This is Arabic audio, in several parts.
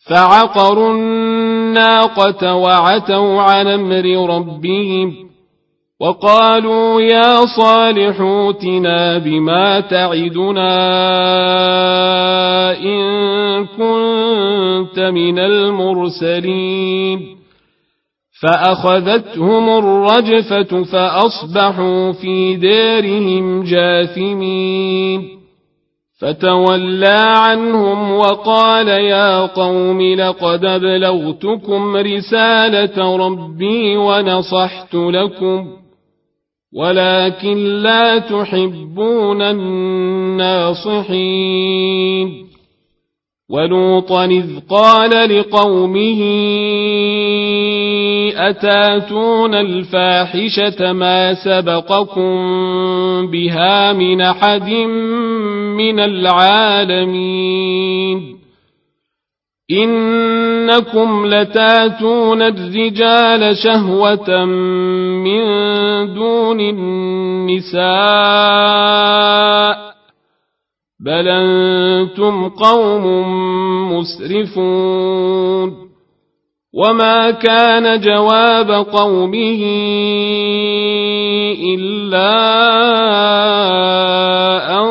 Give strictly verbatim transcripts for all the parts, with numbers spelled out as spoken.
فعقروا الناقة وعتوا عن أمر ربهم وقالوا يا صالح ائتنا بما تعدنا إن كنت من المرسلين فأخذتهم الرجفة فأصبحوا في دارهم جاثمين فتولى عنهم وقال يا قوم لقد أبلغتكم رسالة ربي ونصحت لكم ولكن لا تحبون الناصحين ولوطا إذ قال لقومه أتاتون الفاحشة ما سبقكم بها من أحد من العالمين إنكم لتاتون الرجال شهوة من دون النساء بل أنتم قوم مسرفون وما كان جواب قومه إلا أن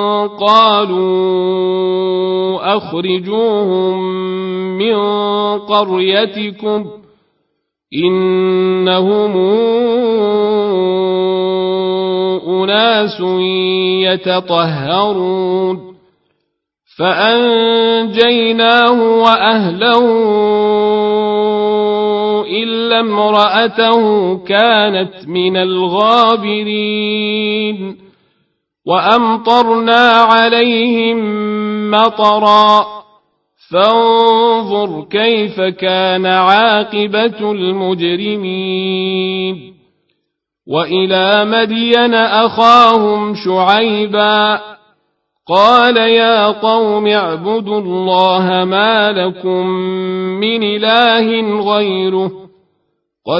قالوا أخرجوهم من قريتكم إنهم أناس يتطهرون فأنجيناه وأهله إلا امرأته كانت من الغابرين وأمطرنا عليهم مطرا فانظر كيف كان عاقبة المجرمين وإلى مدين أخاهم شعيبا قال يا قوم اعبدوا الله ما لكم من إله غيره قد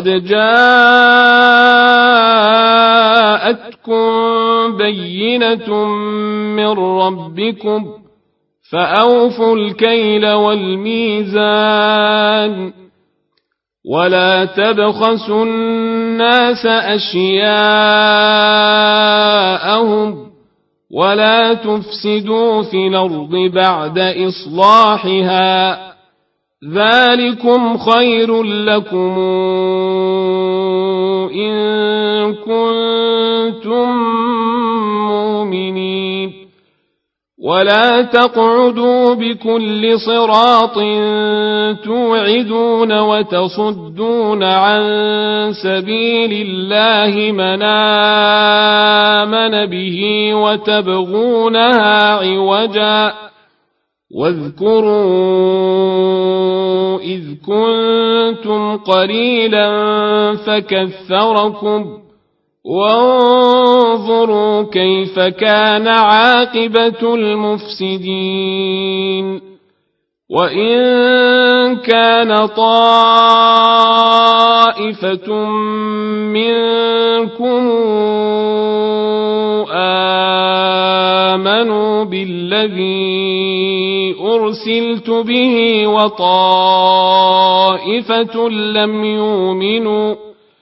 جاءتكم بينة من ربكم فأوفوا الكيل والميزان ولا تبخسوا الناس أشياءهم ولا تفسدوا في الأرض بعد إصلاحها ذلكم خير لكم إن كنتم مؤمنين ولا تقعدوا بكل صراط توعدون وتصدون عن سبيل الله من آمن به وتبغونها عوجا واذكروا إذ كنتم قليلا فكثركم وانظروا كيف كان عاقبة المفسدين وإن كان طائفة منكم آمنوا بالذي أرسلت به وطائفة لم يؤمنوا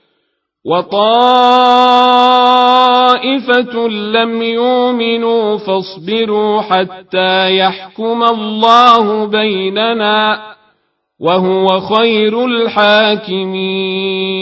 وطائفة لم يؤمنوا فاصبروا حتى يحكم الله بيننا وهو خير الحاكمين